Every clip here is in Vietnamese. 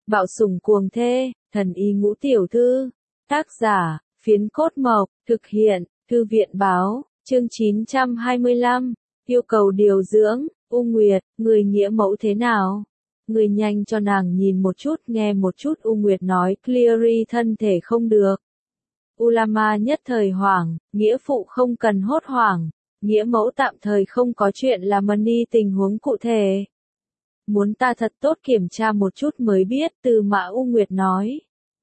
Bạo sủng cuồng thê, thần y ngũ tiểu thư. Tác giả, Phiến Cốt Mộc, thực hiện, Thư viện báo, chương 925, yêu cầu điều dưỡng, U Nguyệt, người nghĩa mẫu thế nào? Người nhanh cho nàng nhìn một chút nghe một chút, U Nguyệt nói, Cleary thân thể không được. Ulama nhất thời hoảng, nghĩa phụ không cần hốt hoảng, nghĩa mẫu tạm thời không có chuyện là Money tình huống cụ thể. Muốn ta thật tốt kiểm tra một chút mới biết, Từ Mã U Nguyệt nói.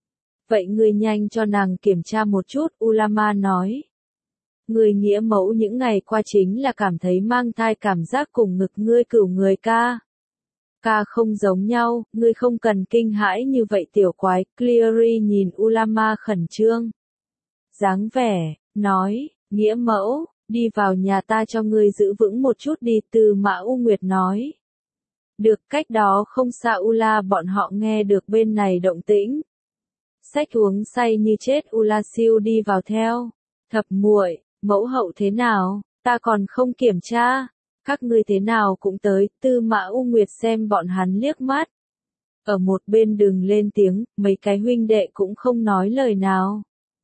Vậy người nhanh cho nàng kiểm tra một chút, Ulama nói. Người nghĩa mẫu những ngày qua chính là cảm thấy mang thai, cảm giác cùng ngực ngươi cửu người ca. Ca không giống nhau, ngươi không cần kinh hãi như vậy tiểu quái. Cleary nhìn Ulama khẩn trương. Dáng vẻ, nói, nghĩa mẫu, đi vào nhà ta cho ngươi giữ vững một chút đi, Từ Mã U Nguyệt nói. Được, cách đó không xa Ula bọn họ nghe được bên này động tĩnh. Sách uống say như chết, Ula siêu đi vào theo. Thập muội, mẫu hậu thế nào, ta còn không kiểm tra. Các ngươi thế nào cũng tới, Tư Mã U Nguyệt xem bọn hắn liếc mắt. Ở một bên đừng lên tiếng, mấy cái huynh đệ cũng không nói lời nào.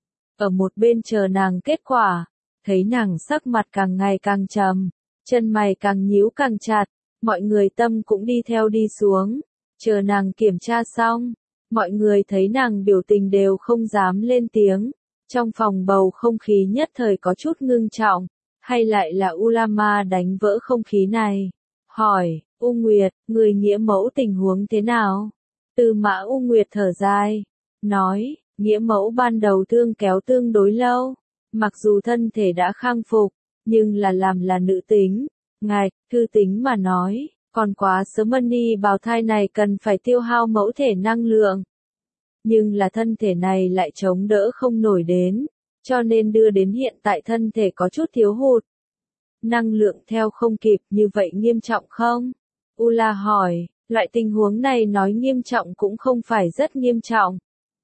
Ở một bên chờ nàng kết quả, thấy nàng sắc mặt càng ngày càng trầm, chân mày càng nhíu càng chặt, mọi người tâm cũng đi theo đi xuống, chờ nàng kiểm tra xong, mọi người thấy nàng biểu tình đều không dám lên tiếng, trong phòng bầu không khí nhất thời có chút ngưng trọng, hay lại là Ulama đánh vỡ không khí này, hỏi, U Nguyệt, người nghĩa mẫu tình huống thế nào? Từ Mã U Nguyệt thở dài, nói, nghĩa mẫu ban đầu thương kéo tương đối lâu, mặc dù thân thể đã khang phục, nhưng làm là nữ tính. Ngài, thư tính mà nói, còn quá sớm, Money bào thai này cần phải tiêu hao mẫu thể năng lượng. Nhưng là thân thể này lại chống đỡ không nổi đến, cho nên đưa đến hiện tại thân thể có chút thiếu hụt. Năng lượng theo không kịp, như vậy nghiêm trọng không? Ula hỏi, loại tình huống này nói nghiêm trọng cũng không phải rất nghiêm trọng.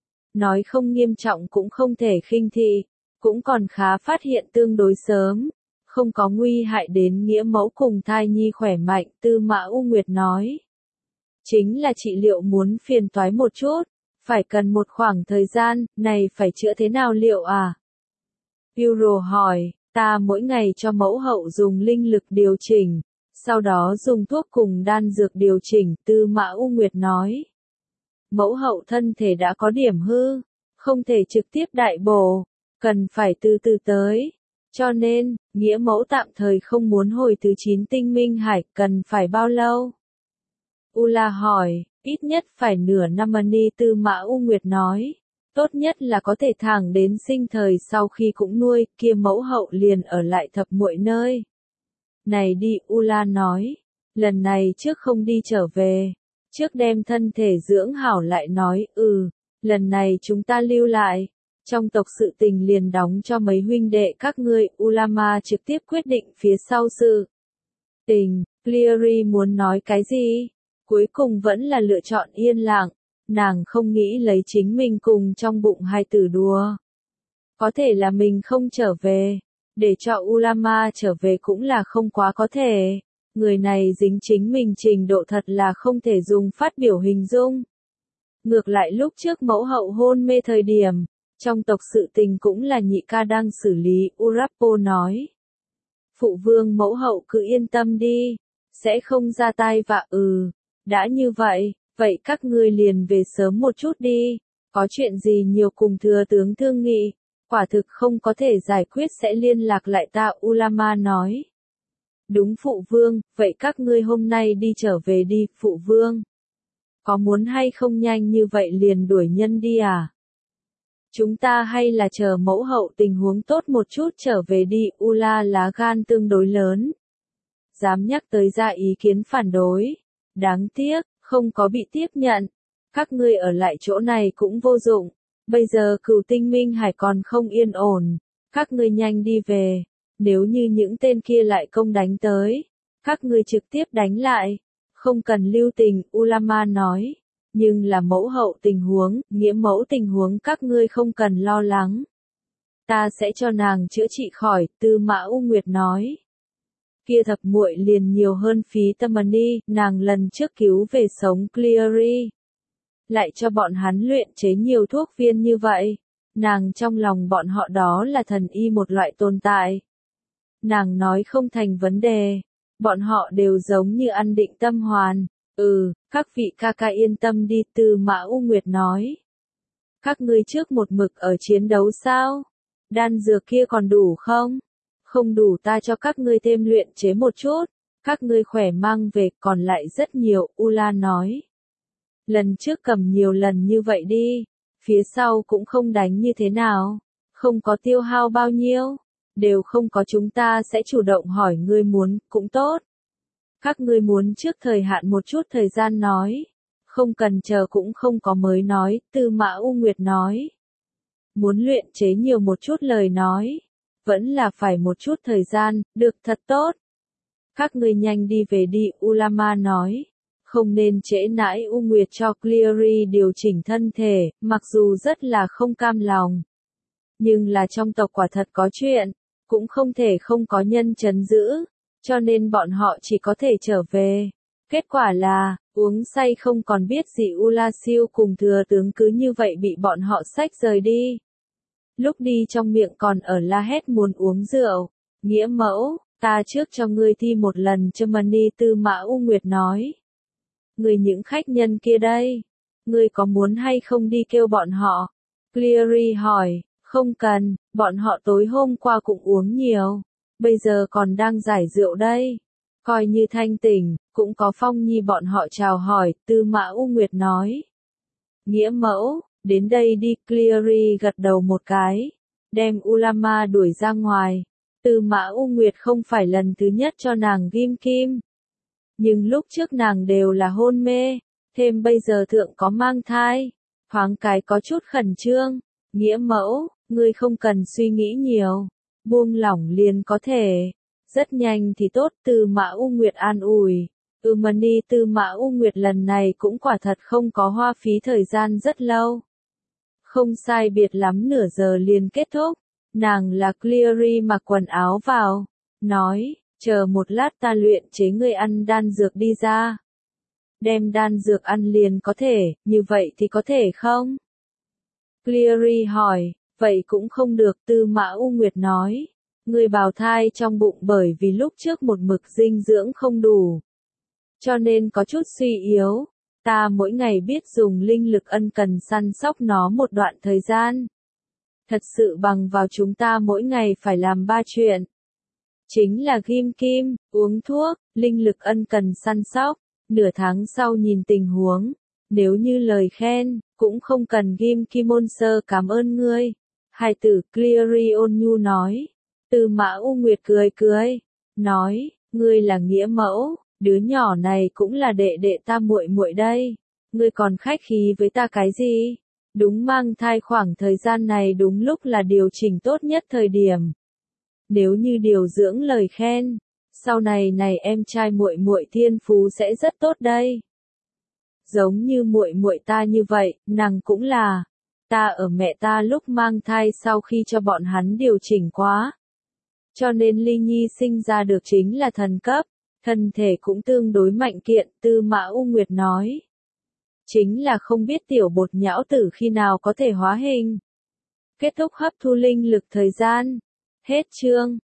Nói không nghiêm trọng cũng không thể khinh thị, cũng còn khá, phát hiện tương đối sớm. Không có nguy hại đến nghĩa mẫu cùng thai nhi khỏe mạnh, Tư Mã U Nguyệt nói. Chính là trị liệu muốn phiền toái một chút, phải cần một khoảng thời gian, này phải chữa thế nào liệu à? Euro hỏi, ta mỗi ngày cho mẫu hậu dùng linh lực điều chỉnh, sau đó dùng thuốc cùng đan dược điều chỉnh, Tư Mã U Nguyệt nói. Mẫu hậu thân thể đã có điểm hư, không thể trực tiếp đại bổ, cần phải từ từ tới. Cho nên, nghĩa mẫu tạm thời không muốn hồi thứ 9 tinh minh hải, cần phải bao lâu? Ula hỏi, ít nhất phải nửa năm, Money Tư Mã U Nguyệt nói. Tốt nhất là có thể thẳng đến sinh thời, sau khi cũng nuôi, kia mẫu hậu liền ở lại thập muội nơi. Này đi, Ula nói, lần này trước không đi trở về, trước đem thân thể dưỡng hảo lại nói, lần này chúng ta lưu lại. Trong tộc sự tình liền đóng cho mấy huynh đệ các ngươi, Ulama trực tiếp quyết định phía sau sự tình. Cleary muốn nói cái gì? Cuối cùng vẫn là lựa chọn yên lặng, nàng không nghĩ lấy chính mình cùng trong bụng hai tử đùa. Có thể là mình không trở về, để cho Ulama trở về cũng là không quá có thể. Người này dính chính mình trình độ thật là không thể dùng phát biểu hình dung. Ngược lại lúc trước mẫu hậu hôn mê thời điểm, trong tộc sự tình cũng là nhị ca đang xử lý, Urapo nói. Phụ vương mẫu hậu cứ yên tâm đi, sẽ không ra tai vạ. Đã như vậy, vậy các ngươi liền về sớm một chút đi, có chuyện gì nhiều cùng thừa tướng thương nghị, quả thực không có thể giải quyết sẽ liên lạc lại ta, Ulama nói. Đúng phụ vương, vậy các ngươi hôm nay đi trở về đi, phụ vương. Có muốn hay không nhanh như vậy liền đuổi nhân đi à? Chúng ta hay là chờ mẫu hậu tình huống tốt một chút trở về đi, Ula lá gan tương đối lớn. Dám nhắc tới ra ý kiến phản đối. Đáng tiếc, không có bị tiếp nhận. Các ngươi ở lại chỗ này cũng vô dụng. Bây giờ Cửu Tinh Minh Hải còn không yên ổn. Các ngươi nhanh đi về. Nếu như những tên kia lại công đánh tới, các ngươi trực tiếp đánh lại. Không cần lưu tình, Ulama nói. Nhưng là mẫu hậu tình huống, nghĩa mẫu tình huống các ngươi không cần lo lắng. Ta sẽ cho nàng chữa trị khỏi, Tư Mã U Nguyệt nói. Kia thập muội liền nhiều hơn phí tâm, Money, nàng lần trước cứu về sống Cleary. lại cho bọn hắn luyện chế nhiều thuốc viên như vậy. Nàng trong lòng bọn họ đó là thần y một loại tồn tại. Nàng nói không thành vấn đề. Bọn họ đều giống như ăn định tâm hoàn. Các vị ca ca yên tâm đi, Tư Mã U Nguyệt nói. Các ngươi trước một mực ở chiến đấu sao? Đan dược kia còn đủ không? Không đủ ta cho các ngươi thêm luyện chế một chút. Các ngươi khỏe mang về, còn lại rất nhiều, U La nói. Lần trước cầm nhiều lần như vậy đi. Phía sau cũng không đánh như thế nào. Không có tiêu hao bao nhiêu. Đều không có, chúng ta sẽ chủ động hỏi ngươi muốn, cũng tốt. Các ngươi muốn trước thời hạn một chút thời gian nói. Không cần chờ cũng không có mới nói, Tư Mã U Nguyệt nói. Muốn luyện chế nhiều một chút lời nói. Vẫn là phải một chút thời gian, được thật tốt. Các ngươi nhanh đi về đi, Ulama nói. Không nên trễ nãi. U Nguyệt cho Cleary điều chỉnh thân thể, mặc dù rất là không cam lòng. Nhưng là trong tộc quả thật có chuyện, cũng không thể không có nhân trấn giữ, cho nên bọn họ chỉ có thể trở về. Kết quả là, uống say không còn biết gì, Ula Siêu cùng thừa tướng cứ như vậy bị bọn họ xách rời đi. Lúc đi trong miệng còn ở la hét muốn uống rượu. Nghĩa mẫu, ta trước cho ngươi thi một lần Germany, Tư Mã U Nguyệt nói. Người những khách nhân kia đây, ngươi có muốn hay không đi kêu bọn họ? Cleary hỏi, không cần, bọn họ tối hôm qua cũng uống nhiều, bây giờ còn đang giải rượu đây. Coi như thanh tỉnh, cũng có Phong Nhi bọn họ chào hỏi, Tư Mã U Nguyệt nói. Nghĩa mẫu, đến đây đi, Cleary gật đầu một cái, đem Ulama đuổi ra ngoài. Tư Mã U Nguyệt không phải lần thứ nhất cho nàng ghim kim. Nhưng lúc trước nàng đều là hôn mê, thêm bây giờ thượng có mang thai, thoáng cái có chút khẩn trương. Nghĩa mẫu, ngươi không cần suy nghĩ nhiều, buông lỏng liền có thể. Rất nhanh thì tốt, Tư Mã U Nguyệt an ủi. Mani, Tư Mã U Nguyệt lần này cũng quả thật không có hoa phí thời gian rất lâu. Không sai biệt lắm nửa giờ liền kết thúc. Nàng là Cleary mặc quần áo vào, nói, chờ một lát ta luyện chế ngươi ăn đan dược đi ra. Đem đan dược ăn liền có thể, như vậy thì có thể không? Cleary hỏi, vậy cũng không được, Tư Mã U Nguyệt nói. Ngươi bào thai trong bụng bởi vì lúc trước một mực dinh dưỡng không đủ. Cho nên có chút suy yếu. Ta mỗi ngày biết dùng linh lực ân cần săn sóc nó một đoạn thời gian. Thật sự bằng vào chúng ta mỗi ngày phải làm 3 chuyện. Chính là ghim kim, uống thuốc, linh lực ân cần săn sóc. Nửa tháng sau nhìn tình huống. Nếu như lời khen, cũng không cần ghim kim, ôn sơ cảm ơn ngươi. Hai tử Cleary ôn nhu nói. Tư Mã U Nguyệt cười cười. Nói, ngươi là nghĩa mẫu, đứa nhỏ này cũng là đệ đệ ta muội muội đây. Ngươi còn khách khí với ta cái gì? Đúng, mang thai khoảng thời gian này đúng lúc là điều chỉnh tốt nhất thời điểm. Nếu như điều dưỡng lời khen, sau này em trai muội muội thiên phú sẽ rất tốt đây. Giống như muội muội ta như vậy, nàng cũng là. Ta ở mẹ ta lúc mang thai sau khi cho bọn hắn điều chỉnh quá. Cho nên Ly Nhi sinh ra được chính là thần cấp, thân thể cũng tương đối mạnh kiện, Tư Mã U Nguyệt nói. Chính là không biết tiểu bột nhão tử khi nào có thể hóa hình. Kết thúc hấp thu linh lực thời gian. Hết chương.